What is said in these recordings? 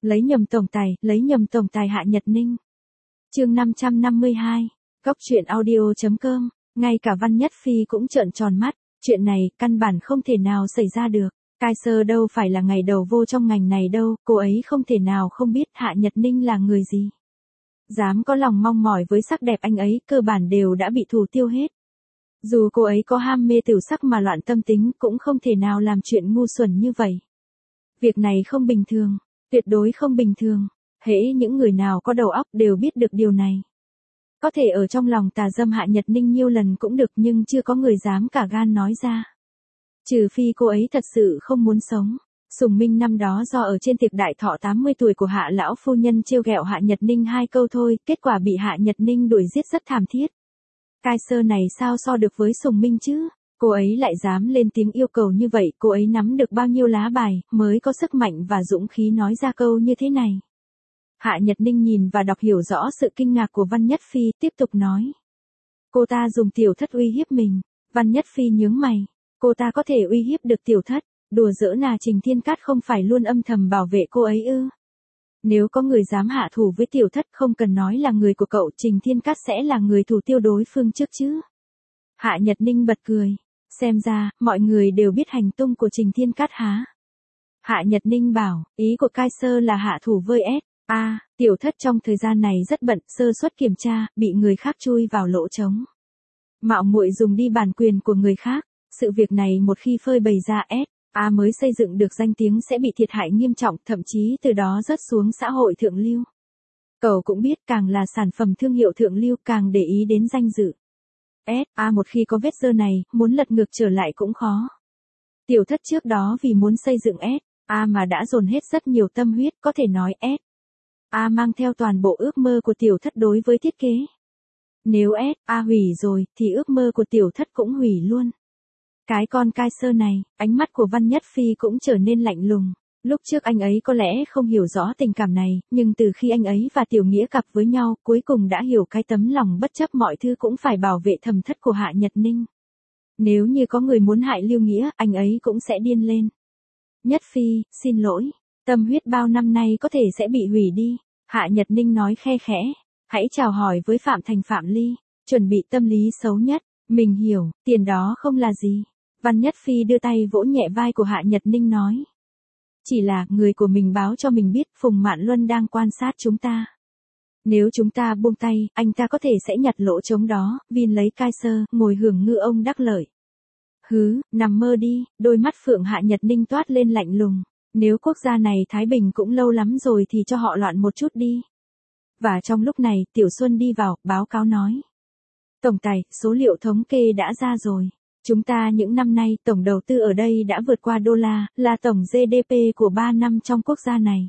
lấy nhầm tổng tài Hạ Nhật Ninh. Chương 552, Góc truyện audio.com, ngay cả Văn Nhất Phi cũng trợn tròn mắt, chuyện này căn bản không thể nào xảy ra được. Kaiser đâu phải là ngày đầu vô trong ngành này đâu, cô ấy không thể nào không biết Hạ Nhật Ninh là người gì. Dám có lòng mong mỏi với sắc đẹp anh ấy, cơ bản đều đã bị thủ tiêu hết. Dù cô ấy có ham mê tiểu sắc mà loạn tâm tính, cũng không thể nào làm chuyện ngu xuẩn như vậy. Việc này không bình thường, tuyệt đối không bình thường. Hễ những người nào có đầu óc đều biết được điều này. Có thể ở trong lòng tà dâm Hạ Nhật Ninh nhiêu lần cũng được, nhưng chưa có người dám cả gan nói ra. Trừ phi cô ấy thật sự không muốn sống. Sùng Minh năm đó do ở trên tiệc đại thọ 80 tuổi của Hạ lão phu nhân trêu ghẹo Hạ Nhật Ninh 2 câu thôi, kết quả bị Hạ Nhật Ninh đuổi giết rất thảm thiết. Kaiser này sao so được với Sùng Minh chứ? Cô ấy lại dám lên tiếng yêu cầu như vậy, cô ấy nắm được bao nhiêu lá bài mới có sức mạnh và dũng khí nói ra câu như thế này. Hạ Nhật Ninh nhìn và đọc hiểu rõ sự kinh ngạc của Văn Nhất Phi, tiếp tục nói. Cô ta dùng tiểu thất uy hiếp mình. Văn Nhất Phi nhướng mày. Cô ta có thể uy hiếp được tiểu thất, đùa giỡn à? Trình Thiên Cát không phải luôn âm thầm bảo vệ cô ấy ư? Nếu có người dám hạ thủ với tiểu thất, không cần nói là người của cậu, Trình Thiên Cát sẽ là người thủ tiêu đối phương trước chứ. Hạ Nhật Ninh bật cười. Xem ra, mọi người đều biết hành tung của Trình Thiên Cát hả? Hạ Nhật Ninh bảo, ý của Kaiser là hạ thủ với tiểu thất trong thời gian này rất bận, sơ suất kiểm tra, bị người khác chui vào lỗ trống. Mạo muội dùng đi bản quyền của người khác, sự việc này một khi phơi bày ra mới xây dựng được danh tiếng sẽ bị thiệt hại nghiêm trọng, thậm chí từ đó rớt xuống xã hội thượng lưu. Cậu cũng biết, càng là sản phẩm thương hiệu thượng lưu càng để ý đến danh dự. Một khi có vết dơ này, muốn lật ngược trở lại cũng khó. Tiểu thất trước đó vì muốn xây dựng mà đã dồn hết rất nhiều tâm huyết, có thể nói mang theo toàn bộ ước mơ của tiểu thất đối với thiết kế. Nếu hủy rồi, thì ước mơ của tiểu thất cũng hủy luôn. Cái con Kaiser này, ánh mắt của Văn Nhất Phi cũng trở nên lạnh lùng. Lúc trước anh ấy có lẽ không hiểu rõ tình cảm này, nhưng từ khi anh ấy và Tiểu Nghĩa cặp với nhau, cuối cùng đã hiểu cái tấm lòng bất chấp mọi thứ cũng phải bảo vệ thầm thất của Hạ Nhật Ninh. Nếu như có người muốn hại Lưu Nghĩa, anh ấy cũng sẽ điên lên. Nhất Phi, xin lỗi, tâm huyết bao năm nay có thể sẽ bị hủy đi. Hạ Nhật Ninh nói khe khẽ, hãy chào hỏi với Phạm Thành Phạm Ly, chuẩn bị tâm lý xấu nhất. Mình hiểu, tiền đó không là gì. Văn Nhất Phi đưa tay vỗ nhẹ vai của Hạ Nhật Ninh nói. Chỉ là, người của mình báo cho mình biết Phùng Mạn Luân đang quan sát chúng ta. Nếu chúng ta buông tay, anh ta có thể sẽ nhặt lỗ trống đó, Vin lấy Kaiser, ngồi hưởng ngư ông đắc lợi. Hứ, nằm mơ đi, đôi mắt Phượng Hạ Nhật Ninh toát lên lạnh lùng. Nếu quốc gia này thái bình cũng lâu lắm rồi thì cho họ loạn một chút đi. Và trong lúc này, Tiểu Xuân đi vào, báo cáo nói. Tổng tài, số liệu thống kê đã ra rồi. Chúng ta những năm nay, tổng đầu tư ở đây đã vượt qua đô la, là tổng GDP của 3 năm trong quốc gia này.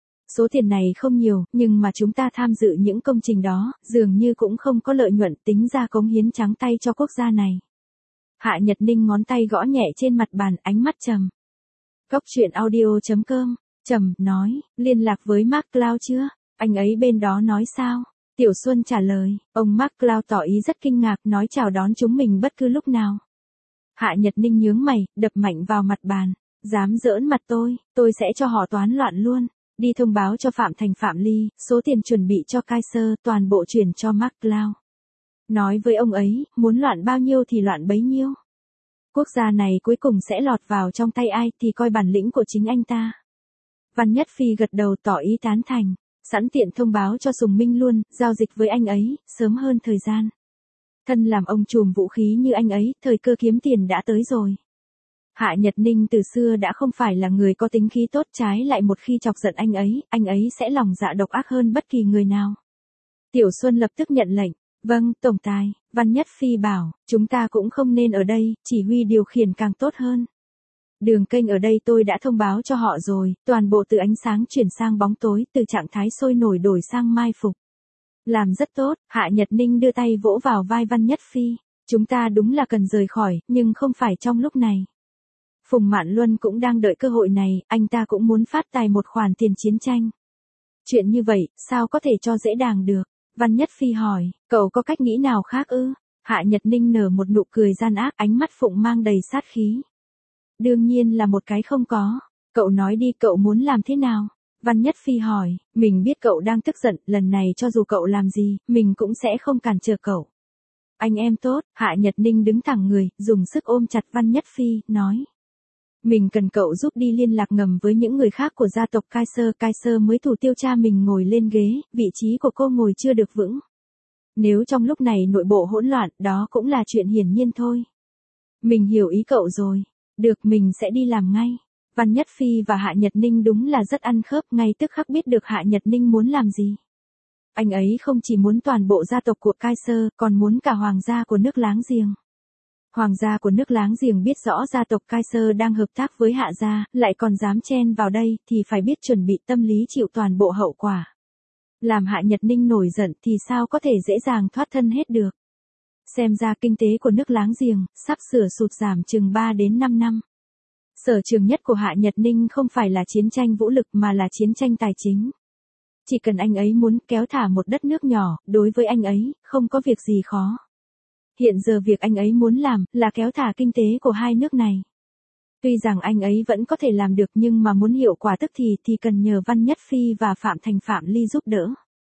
Số tiền này không nhiều, nhưng mà chúng ta tham dự những công trình đó, dường như cũng không có lợi nhuận, tính ra cống hiến trắng tay cho quốc gia này. Hạ Nhật Ninh ngón tay gõ nhẹ trên mặt bàn, ánh mắt trầm. Góc truyện audio.com, trầm, nói, liên lạc với Mark Cloud chưa? Anh ấy bên đó nói sao? Tiểu Xuân trả lời, ông Mark Cloud tỏ ý rất kinh ngạc, nói chào đón chúng mình bất cứ lúc nào. Hạ Nhật Ninh nhướng mày, đập mạnh vào mặt bàn. Dám giỡn mặt tôi sẽ cho họ toán loạn luôn. Đi thông báo cho Phạm Thành Phạm Ly, số tiền chuẩn bị cho Kaiser, toàn bộ chuyển cho Mark Cloud. Nói với ông ấy, muốn loạn bao nhiêu thì loạn bấy nhiêu. Quốc gia này cuối cùng sẽ lọt vào trong tay ai thì coi bản lĩnh của chính anh ta. Văn Nhất Phi gật đầu tỏ ý tán thành, sẵn tiện thông báo cho Sùng Minh luôn, giao dịch với anh ấy, sớm hơn thời gian. Thân làm ông trùm vũ khí như anh ấy, thời cơ kiếm tiền đã tới rồi. Hạ Nhật Ninh từ xưa đã không phải là người có tính khí tốt, trái lại một khi chọc giận anh ấy sẽ lòng dạ độc ác hơn bất kỳ người nào. Tiểu Xuân lập tức nhận lệnh, vâng, tổng tài. Văn Nhất Phi bảo, chúng ta cũng không nên ở đây, chỉ huy điều khiển càng tốt hơn. Đường kênh ở đây tôi đã thông báo cho họ rồi, toàn bộ từ ánh sáng chuyển sang bóng tối, từ trạng thái sôi nổi đổi sang mai phục. Làm rất tốt, Hạ Nhật Ninh đưa tay vỗ vào vai Văn Nhất Phi. Chúng ta đúng là cần rời khỏi, nhưng không phải trong lúc này. Phùng Mạn Luân cũng đang đợi cơ hội này, anh ta cũng muốn phát tài một khoản tiền chiến tranh. Chuyện như vậy, sao có thể cho dễ dàng được? Văn Nhất Phi hỏi, cậu có cách nghĩ nào khác ư? Hạ Nhật Ninh nở một nụ cười gian ác, ánh mắt Phụng mang đầy sát khí. Đương nhiên là một cái không có. Cậu nói đi, cậu muốn làm thế nào? Văn Nhất Phi hỏi, mình biết cậu đang tức giận, lần này cho dù cậu làm gì, mình cũng sẽ không cản trở cậu. Anh em tốt, Hạ Nhật Ninh đứng thẳng người, dùng sức ôm chặt Văn Nhất Phi, nói. Mình cần cậu giúp đi liên lạc ngầm với những người khác của gia tộc Kaiser mới thủ tiêu cha mình ngồi lên ghế, vị trí của cô ngồi chưa được vững. Nếu trong lúc này nội bộ hỗn loạn, đó cũng là chuyện hiển nhiên thôi. Mình hiểu ý cậu rồi. Được, mình sẽ đi làm ngay. Văn Nhất Phi và Hạ Nhật Ninh đúng là rất ăn khớp, ngay tức khắc biết được Hạ Nhật Ninh muốn làm gì. Anh ấy không chỉ muốn toàn bộ gia tộc của Kaiser, còn muốn cả hoàng gia của nước láng giềng. Hoàng gia của nước láng giềng biết rõ gia tộc Kaiser đang hợp tác với Hạ gia, lại còn dám chen vào đây, thì phải biết chuẩn bị tâm lý chịu toàn bộ hậu quả. Làm Hạ Nhật Ninh nổi giận thì sao có thể dễ dàng thoát thân hết được. Xem ra kinh tế của nước láng giềng, sắp sửa sụt giảm chừng 3 đến 5 năm. Sở trường nhất của Hạ Nhật Ninh không phải là chiến tranh vũ lực mà là chiến tranh tài chính. Chỉ cần anh ấy muốn kéo thả một đất nước nhỏ, đối với anh ấy, không có việc gì khó. Hiện giờ việc anh ấy muốn làm, là kéo thả kinh tế của hai nước này. Tuy rằng anh ấy vẫn có thể làm được nhưng mà muốn hiệu quả tức thì cần nhờ Văn Nhất Phi và Phạm Thành Phạm Ly giúp đỡ.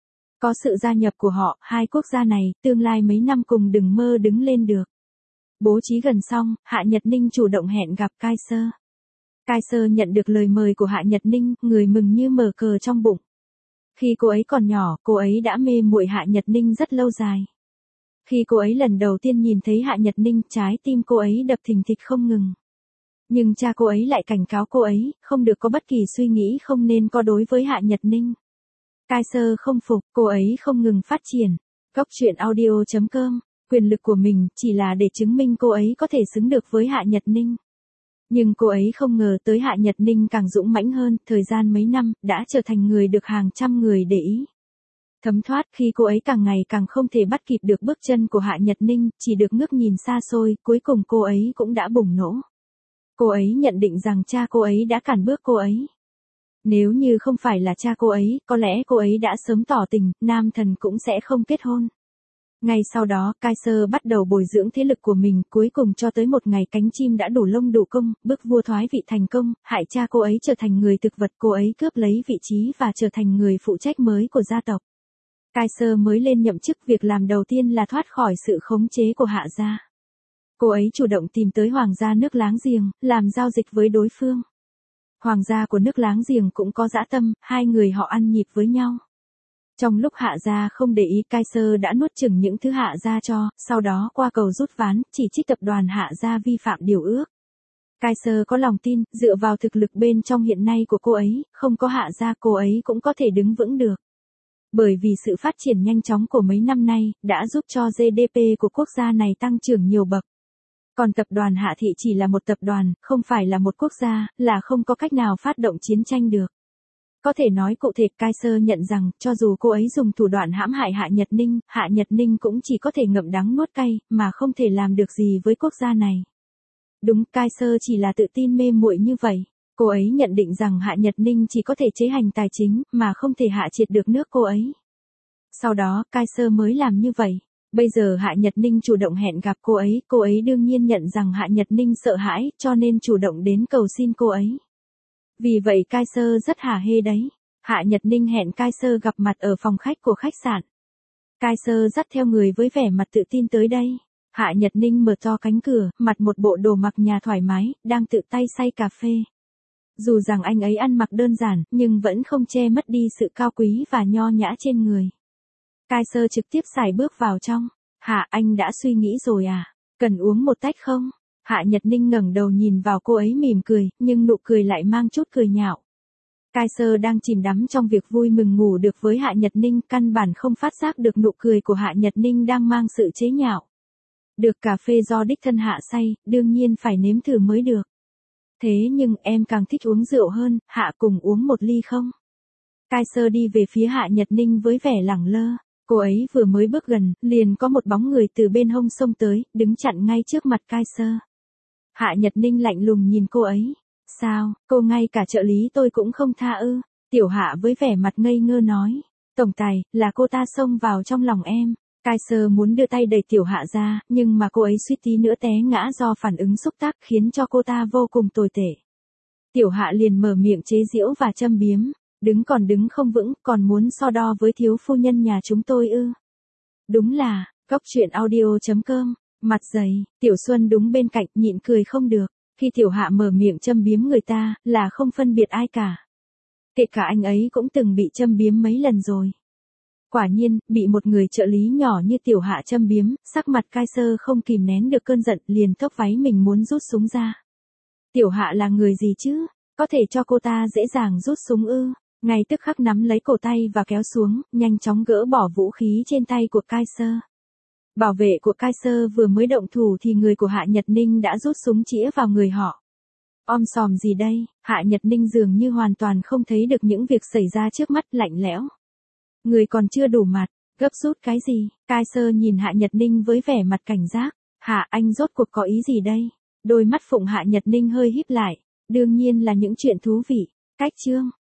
Có sự gia nhập của họ, hai quốc gia này, tương lai mấy năm cùng đừng mơ đứng lên được. Bố trí gần xong, Hạ Nhật Ninh chủ động hẹn gặp Kaiser. Kaiser nhận được lời mời của Hạ Nhật Ninh, người mừng như mở cờ trong bụng. Khi cô ấy còn nhỏ, cô ấy đã mê muội Hạ Nhật Ninh rất lâu dài. Khi cô ấy lần đầu tiên nhìn thấy Hạ Nhật Ninh, trái tim cô ấy đập thình thịch không ngừng. Nhưng cha cô ấy lại cảnh cáo cô ấy, không được có bất kỳ suy nghĩ không nên có đối với Hạ Nhật Ninh. Kaiser không phục, cô ấy không ngừng phát triển. Góc truyện audio.com, quyền lực của mình chỉ là để chứng minh cô ấy có thể xứng được với Hạ Nhật Ninh. Nhưng cô ấy không ngờ tới Hạ Nhật Ninh càng dũng mãnh hơn, thời gian mấy năm, đã trở thành người được hàng trăm người để ý. Thấm thoát khi cô ấy càng ngày càng không thể bắt kịp được bước chân của Hạ Nhật Ninh, chỉ được ngước nhìn xa xôi, cuối cùng cô ấy cũng đã bùng nổ. Cô ấy nhận định rằng cha cô ấy đã cản bước cô ấy. Nếu như không phải là cha cô ấy, có lẽ cô ấy đã sớm tỏ tình, nam thần cũng sẽ không kết hôn. Ngay sau đó, Kaiser bắt đầu bồi dưỡng thế lực của mình, cuối cùng cho tới một ngày cánh chim đã đủ lông đủ công, bức vua thoái vị thành công, hại cha cô ấy trở thành người thực vật, cô ấy cướp lấy vị trí và trở thành người phụ trách mới của gia tộc. Kaiser mới lên nhậm chức, việc làm đầu tiên là thoát khỏi sự khống chế của Hạ gia. Cô ấy chủ động tìm tới hoàng gia nước láng giềng, làm giao dịch với đối phương. Hoàng gia của nước láng giềng cũng có dã tâm, hai người họ ăn nhịp với nhau. Trong lúc Hạ gia không để ý, Kaiser đã nuốt chửng những thứ Hạ gia cho, sau đó qua cầu rút ván, chỉ trích tập đoàn Hạ gia vi phạm điều ước. Kaiser có lòng tin, dựa vào thực lực bên trong hiện nay của cô ấy, không có Hạ gia cô ấy cũng có thể đứng vững được. Bởi vì sự phát triển nhanh chóng của mấy năm nay, đã giúp cho GDP của quốc gia này tăng trưởng nhiều bậc. Còn tập đoàn Hạ Thị chỉ là một tập đoàn, không phải là một quốc gia, là không có cách nào phát động chiến tranh được. Có thể nói cụ thể, Kaiser nhận rằng, cho dù cô ấy dùng thủ đoạn hãm hại Hạ Nhật Ninh cũng chỉ có thể ngậm đắng nuốt cay, mà không thể làm được gì với quốc gia này. Đúng, Kaiser chỉ là tự tin mê muội như vậy. Cô ấy nhận định rằng Hạ Nhật Ninh chỉ có thể chế hành tài chính, mà không thể hạ triệt được nước cô ấy. Sau đó, Kaiser mới làm như vậy. Bây giờ Hạ Nhật Ninh chủ động hẹn gặp cô ấy đương nhiên nhận rằng Hạ Nhật Ninh sợ hãi, cho nên chủ động đến cầu xin cô ấy. Vì vậy Kaiser rất hả hê đấy. Hạ Nhật Ninh hẹn Kaiser gặp mặt ở phòng khách của khách sạn. Kaiser dắt theo người với vẻ mặt tự tin tới đây. Hạ Nhật Ninh mở to cánh cửa, mặc một bộ đồ mặc nhà thoải mái, đang tự tay xay cà phê. Dù rằng anh ấy ăn mặc đơn giản, nhưng vẫn không che mất đi sự cao quý và nho nhã trên người. Kaiser trực tiếp sải bước vào trong. Hạ, anh đã suy nghĩ rồi à? Cần uống một tách không? Hạ Nhật Ninh ngẩng đầu nhìn vào cô ấy mỉm cười, nhưng nụ cười lại mang chút cười nhạo. Kaiser đang chìm đắm trong việc vui mừng ngủ được với Hạ Nhật Ninh, căn bản không phát giác được nụ cười của Hạ Nhật Ninh đang mang sự chế nhạo. Được cà phê do đích thân Hạ xay, đương nhiên phải nếm thử mới được. Thế nhưng em càng thích uống rượu hơn, Hạ cùng uống một ly không? Kaiser đi về phía Hạ Nhật Ninh với vẻ lẳng lơ. Cô ấy vừa mới bước gần, liền có một bóng người từ bên hông xông tới, đứng chặn ngay trước mặt Kaiser. Hạ Nhật Ninh lạnh lùng nhìn cô ấy. Sao, cô ngay cả trợ lý tôi cũng không tha ư? Tiểu Hạ với vẻ mặt ngây ngơ nói. Tổng tài, là cô ta xông vào trong lòng em. Kaiser muốn đưa tay đẩy Tiểu Hạ ra, nhưng mà cô ấy suýt tí nữa té ngã do phản ứng xúc tác khiến cho cô ta vô cùng tồi tệ. Tiểu Hạ liền mở miệng chế giễu và châm biếm. Đứng không vững, còn muốn so đo với thiếu phu nhân nhà chúng tôi ư. Đúng là, cóc truyện audio.com, mặt dày, Tiểu Xuân đúng bên cạnh nhịn cười không được, khi Tiểu Hạ mở miệng châm biếm người ta, là không phân biệt ai cả. Kể cả anh ấy cũng từng bị châm biếm mấy lần rồi. Quả nhiên, bị một người trợ lý nhỏ như Tiểu Hạ châm biếm, sắc mặt Kaiser không kìm nén được cơn giận, liền thốc váy mình muốn rút súng ra. Tiểu Hạ là người gì chứ? Có thể cho cô ta dễ dàng rút súng ư? Ngay tức khắc nắm lấy cổ tay và kéo xuống, nhanh chóng gỡ bỏ vũ khí trên tay của Kaiser. Bảo vệ của Kaiser vừa mới động thủ thì người của Hạ Nhật Ninh đã rút súng chĩa vào người họ. Sòm gì đây? Hạ Nhật Ninh dường như hoàn toàn không thấy được những việc xảy ra trước mắt, lạnh lẽo. Người còn chưa đủ mặt, gấp rút cái gì? Kaiser nhìn Hạ Nhật Ninh với vẻ mặt cảnh giác. Hạ, anh rốt cuộc có ý gì đây? Đôi mắt phụng Hạ Nhật Ninh hơi híp lại. Đương nhiên là những chuyện thú vị. Cách chương.